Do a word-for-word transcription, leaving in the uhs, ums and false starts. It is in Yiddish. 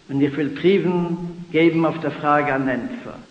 Und ich will Briefen geben auf der Frage an Entfer.